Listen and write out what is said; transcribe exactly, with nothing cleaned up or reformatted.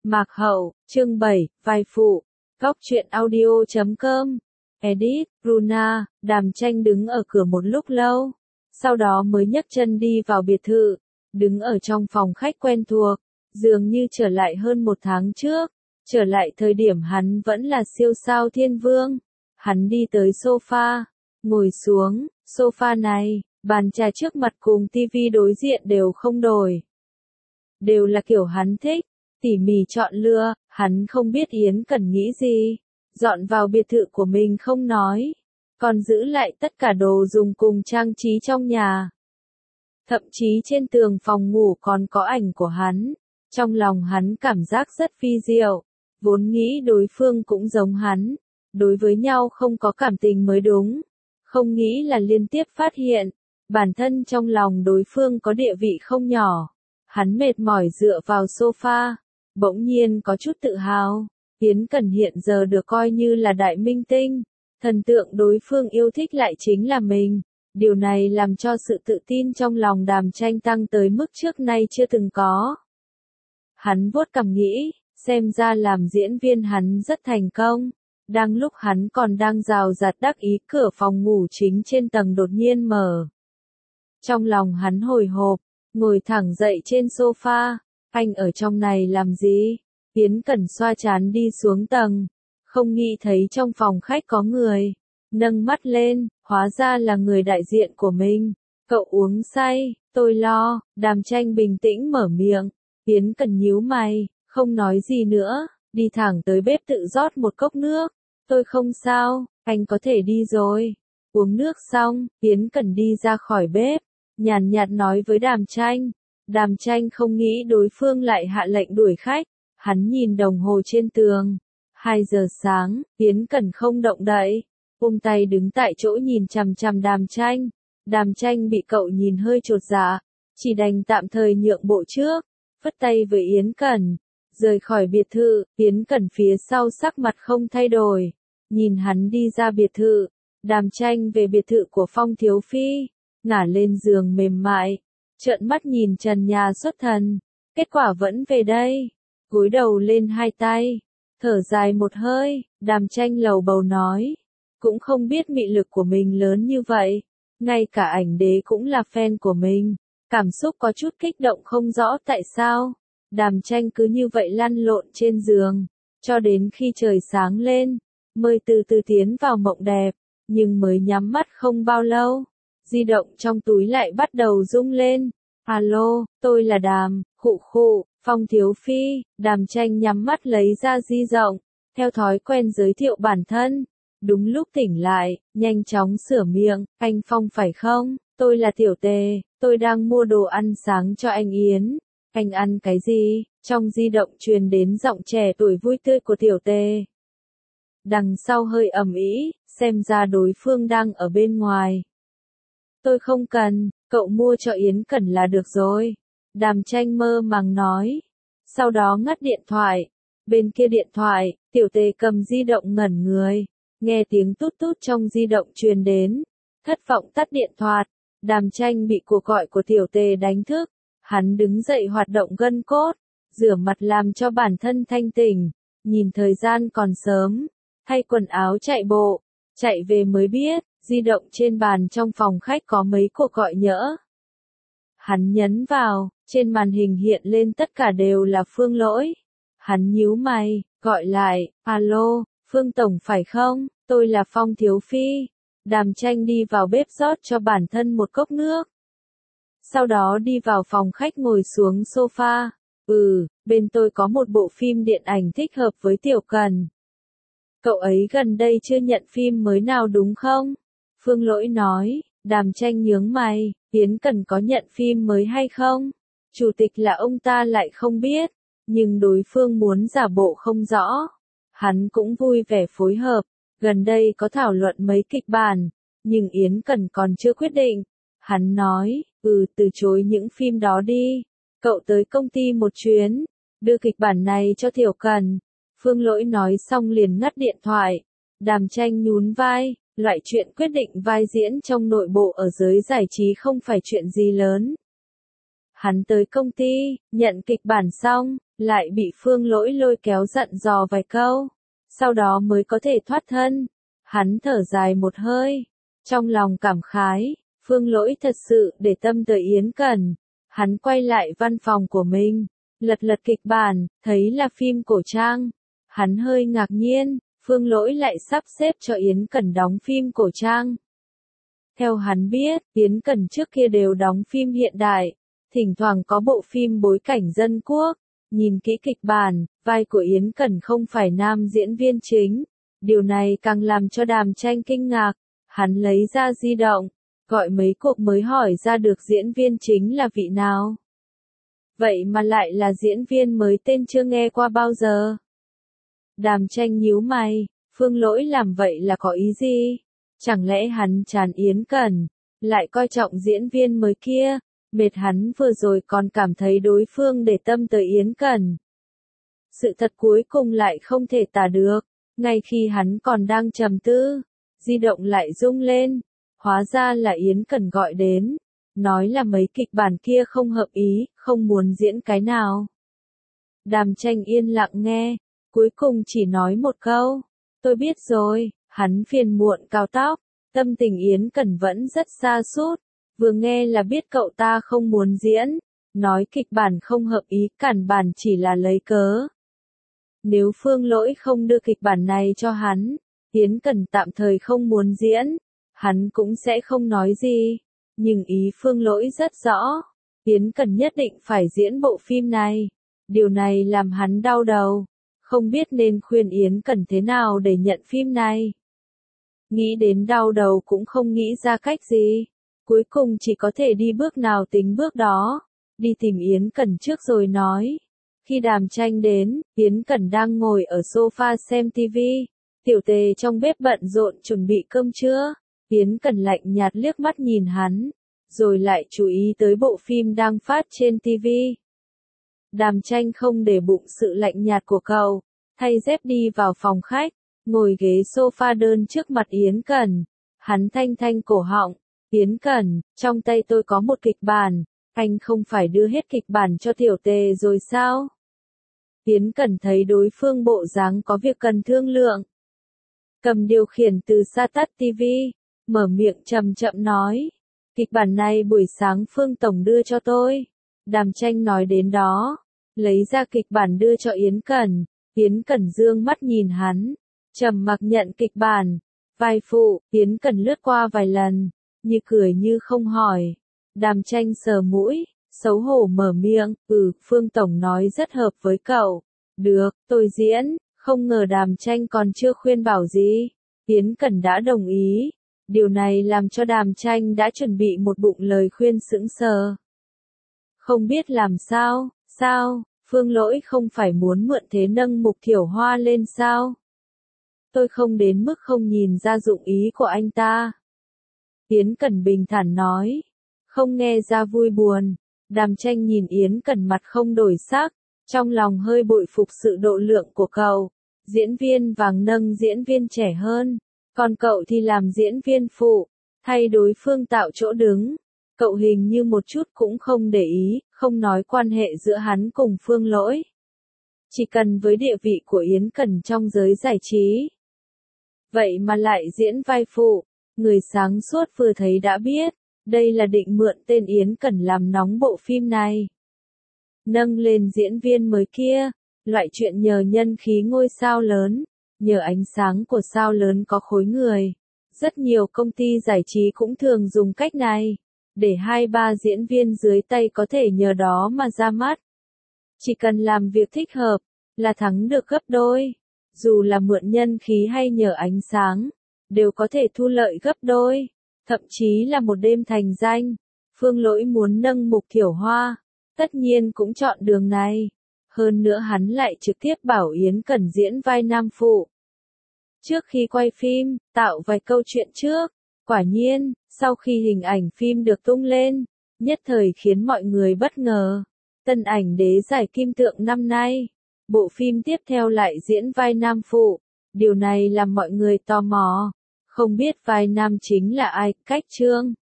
Mạc Hậu, chương bảy, vai phụ. Góc truyện audio chấm com. Edit, Runa. Đàm Tranh đứng ở cửa một lúc lâu, sau đó mới nhấc chân đi vào biệt thự, đứng ở trong phòng khách quen thuộc, dường như trở lại hơn một tháng trước, trở lại thời điểm hắn vẫn là siêu sao thiên vương. Hắn đi tới sofa, ngồi xuống, sofa này, bàn trà trước mặt cùng tivi đối diện đều không đổi. Đều là kiểu hắn thích, tỉ mỉ chọn lựa, hắn không biết Yến Cẩn nghĩ gì, dọn vào biệt thự của mình không nói, còn giữ lại tất cả đồ dùng cùng trang trí trong nhà. Thậm chí trên tường phòng ngủ còn có ảnh của hắn, trong lòng hắn cảm giác rất phi diệu, vốn nghĩ đối phương cũng giống hắn, đối với nhau không có cảm tình mới đúng, không nghĩ là liên tiếp phát hiện, bản thân trong lòng đối phương có địa vị không nhỏ. Hắn mệt mỏi dựa vào sofa, bỗng nhiên có chút tự hào. Yến Cẩn hiện giờ được coi như là đại minh tinh, thần tượng đối phương yêu thích lại chính là mình. Điều này làm cho sự tự tin trong lòng Đàm Tranh tăng tới mức trước nay chưa từng có. Hắn vuốt cằm nghĩ, xem ra làm diễn viên hắn rất thành công. Đang lúc hắn còn đang rào rạt đắc ý, cửa phòng ngủ chính trên tầng đột nhiên mở. Trong lòng hắn hồi hộp, ngồi thẳng dậy trên sofa, anh ở trong này làm gì? Yến Cẩn xoa trán đi xuống tầng, không nghĩ thấy trong phòng khách có người, nâng mắt lên, hóa ra là người đại diện của mình. Cậu uống say, tôi lo. Đàm Tranh bình tĩnh mở miệng. Yến Cẩn nhíu mày, không nói gì nữa, đi thẳng tới bếp tự rót một cốc nước. Tôi không sao, anh có thể đi rồi. Uống nước xong, Yến Cẩn đi ra khỏi bếp, nhàn nhạt nói với Đàm Tranh. Đàm Tranh không nghĩ đối phương lại hạ lệnh đuổi khách, hắn nhìn đồng hồ trên tường. Hai giờ sáng, Yến Cẩn không động đậy, ôm tay đứng tại chỗ nhìn chằm chằm Đàm Tranh. Đàm Tranh bị cậu nhìn hơi chột dạ, chỉ đành tạm thời nhượng bộ trước, phất tay với Yến Cẩn, rời khỏi biệt thự. Yến Cẩn phía sau sắc mặt không thay đổi, nhìn hắn đi ra biệt thự. Đàm Tranh về biệt thự của Phong Thiếu Phi, ngả lên giường mềm mại, trợn mắt nhìn trần nhà xuất thần, kết quả vẫn về đây, cúi đầu lên hai tay, thở dài một hơi. Đàm Tranh lầu bầu nói, cũng không biết mị lực của mình lớn như vậy, ngay cả ảnh đế cũng là fan của mình, cảm xúc có chút kích động không rõ tại sao. Đàm Tranh cứ như vậy lăn lộn trên giường, cho đến khi trời sáng lên, mới từ từ tiến vào mộng đẹp, nhưng mới nhắm mắt không bao lâu, di động trong túi lại bắt đầu rung lên. Alo, tôi là Đàm, khụ khụ, Phong Thiếu Phi. Đàm Tranh nhắm mắt lấy ra di động, theo thói quen giới thiệu bản thân. Đúng lúc tỉnh lại, nhanh chóng sửa miệng, anh Phong phải không? Tôi là Tiểu Tề, tôi đang mua đồ ăn sáng cho anh Yến. Anh ăn cái gì? Trong di động truyền đến giọng trẻ tuổi vui tươi của Tiểu Tề. Đằng sau hơi ầm ĩ, xem ra đối phương đang ở bên ngoài. Tôi không cần, cậu mua cho Yến Cẩn là được rồi. Đàm Tranh mơ màng nói. Sau đó ngắt điện thoại. Bên kia điện thoại, Tiểu Tề cầm di động ngẩn người, nghe tiếng tút tút trong di động truyền đến, thất vọng tắt điện thoại. Đàm Tranh bị cuộc gọi của Tiểu Tề đánh thức, hắn đứng dậy hoạt động gân cốt, rửa mặt làm cho bản thân thanh tỉnh, nhìn thời gian còn sớm, thay quần áo chạy bộ, chạy về mới biết, di động trên bàn trong phòng khách có mấy cuộc gọi nhỡ. Hắn nhấn vào, trên màn hình hiện lên tất cả đều là Phương Lỗi. Hắn nhíu mày, gọi lại, alo, Phương Tổng phải không? Tôi là Phong Thiếu Phi. Đàm Tranh đi vào bếp rót cho bản thân một cốc nước. Sau đó đi vào phòng khách ngồi xuống sofa. Ừ, bên tôi có một bộ phim điện ảnh thích hợp với Tiểu Cần. Cậu ấy gần đây chưa nhận phim mới nào đúng không? Phương Lỗi nói. Đàm Tranh nhướng mày, Yến Cẩn có nhận phim mới hay không? Chủ tịch là ông ta lại không biết, nhưng đối phương muốn giả bộ không rõ. Hắn cũng vui vẻ phối hợp, gần đây có thảo luận mấy kịch bản, nhưng Yến Cẩn còn chưa quyết định. Hắn nói, ừ từ chối những phim đó đi, cậu tới công ty một chuyến, đưa kịch bản này cho Tiểu Cần. Phương Lỗi nói xong liền ngắt điện thoại. Đàm Tranh nhún vai, loại chuyện quyết định vai diễn trong nội bộ ở giới giải trí không phải chuyện gì lớn. Hắn tới công ty, nhận kịch bản xong, lại bị Phương Lỗi lôi kéo dặn dò vài câu, sau đó mới có thể thoát thân. Hắn thở dài một hơi, trong lòng cảm khái, Phương Lỗi thật sự để tâm tới Yến Cẩn. Hắn quay lại văn phòng của mình, lật lật kịch bản, thấy là phim cổ trang. Hắn hơi ngạc nhiên, Phương Lỗi lại sắp xếp cho Yến Cẩn đóng phim cổ trang. Theo hắn biết, Yến Cẩn trước kia đều đóng phim hiện đại, thỉnh thoảng có bộ phim bối cảnh dân quốc. Nhìn kỹ kịch bản, vai của Yến Cẩn không phải nam diễn viên chính. Điều này càng làm cho Đàm Tranh kinh ngạc. Hắn lấy ra di động, gọi mấy cuộc mới hỏi ra được diễn viên chính là vị nào. Vậy mà lại là diễn viên mới tên chưa nghe qua bao giờ. Đàm Tranh nhíu mày, Phương Lỗi làm vậy là có ý gì? Chẳng lẽ hắn chán Yến Cẩn, lại coi trọng diễn viên mới kia? Mệt hắn vừa rồi còn cảm thấy đối phương để tâm tới Yến Cẩn. Sự thật cuối cùng lại không thể tả được. Ngay khi hắn còn đang trầm tư, di động lại rung lên. Hóa ra là Yến Cẩn gọi đến, nói là mấy kịch bản kia không hợp ý, không muốn diễn cái nào. Đàm Tranh yên lặng nghe, cuối cùng chỉ nói một câu, tôi biết rồi. Hắn phiền muộn cào tóc, tâm tình Yến Cẩn vẫn rất sa sút, vừa nghe là biết cậu ta không muốn diễn, nói kịch bản không hợp ý, cản bản chỉ là lấy cớ. Nếu Phương Lỗi không đưa kịch bản này cho hắn, Yến Cẩn tạm thời không muốn diễn, hắn cũng sẽ không nói gì. Nhưng ý Phương Lỗi rất rõ, Yến Cẩn nhất định phải diễn bộ phim này. Điều này làm hắn đau đầu, không biết nên khuyên Yến Cẩn thế nào để nhận phim này. Nghĩ đến đau đầu cũng không nghĩ ra cách gì, cuối cùng chỉ có thể đi bước nào tính bước đó, đi tìm Yến Cẩn trước rồi nói. Khi Đàm Tranh đến, Yến Cẩn đang ngồi ở sofa xem tivi, Tiểu Tề trong bếp bận rộn chuẩn bị cơm trưa. Yến Cẩn lạnh nhạt liếc mắt nhìn hắn, rồi lại chú ý tới bộ phim đang phát trên tivi. Đàm Tranh không để bụng sự lạnh nhạt của cậu, thay dép đi vào phòng khách, ngồi ghế sofa đơn trước mặt Yến Cẩn. Hắn thanh thanh cổ họng, Yến Cẩn, trong tay tôi có một kịch bản, anh không phải đưa hết kịch bản cho Tiểu Tề rồi sao? Yến Cẩn thấy đối phương bộ dáng có việc cần thương lượng. Cầm điều khiển từ xa tắt tivi, mở miệng chậm chậm nói. Kịch bản này buổi sáng Phương Tổng đưa cho tôi. Đàm Tranh nói đến đó, lấy ra kịch bản đưa cho Yến Cẩn. Yến Cẩn dương mắt nhìn hắn, trầm mặc nhận kịch bản. Vai phụ, Yến Cẩn lướt qua vài lần, như cười như không hỏi. Đàm Tranh sờ mũi, xấu hổ mở miệng, ừ, Phương Tổng nói rất hợp với cậu. Được, tôi diễn. Không ngờ Đàm Tranh còn chưa khuyên bảo gì, Yến Cẩn đã đồng ý. Điều này làm cho Đàm Tranh đã chuẩn bị một bụng lời khuyên sững sờ. Không biết làm sao, sao, Phương Lỗi không phải muốn mượn thế nâng Mục Thiểu Hoa lên sao? Tôi không đến mức không nhìn ra dụng ý của anh ta. Yến Cẩn bình thản nói, không nghe ra vui buồn. Đàm Tranh nhìn Yến Cẩn mặt không đổi sắc, trong lòng hơi bội phục sự độ lượng của cậu. Diễn viên vàng nâng diễn viên trẻ hơn, còn cậu thì làm diễn viên phụ, thay đối phương tạo chỗ đứng. Cậu hình như một chút cũng không để ý, không nói quan hệ giữa hắn cùng Phương Lỗi. Chỉ cần với địa vị của Yến Cẩn trong giới giải trí. Vậy mà lại diễn vai phụ, người sáng suốt vừa thấy đã biết, đây là định mượn tên Yến Cẩn làm nóng bộ phim này. Nâng lên diễn viên mới kia. Loại chuyện nhờ nhân khí ngôi sao lớn, nhờ ánh sáng của sao lớn có khối người. Rất nhiều công ty giải trí cũng thường dùng cách này, để hai ba diễn viên dưới tay có thể nhờ đó mà ra mắt. Chỉ cần làm việc thích hợp, là thắng được gấp đôi. Dù là mượn nhân khí hay nhờ ánh sáng, đều có thể thu lợi gấp đôi. Thậm chí là một đêm thành danh. Phương Lỗi muốn nâng Mục Thiểu Hoa, tất nhiên cũng chọn đường này. Hơn nữa hắn lại trực tiếp bảo Yến Cẩn diễn vai nam phụ. Trước khi quay phim, tạo vài câu chuyện trước. Quả nhiên, sau khi hình ảnh phim được tung lên, nhất thời khiến mọi người bất ngờ. Tân ảnh đế giải kim tượng năm nay, bộ phim tiếp theo lại diễn vai nam phụ. Điều này làm mọi người tò mò. Không biết vai nam chính là ai, Cách Trương.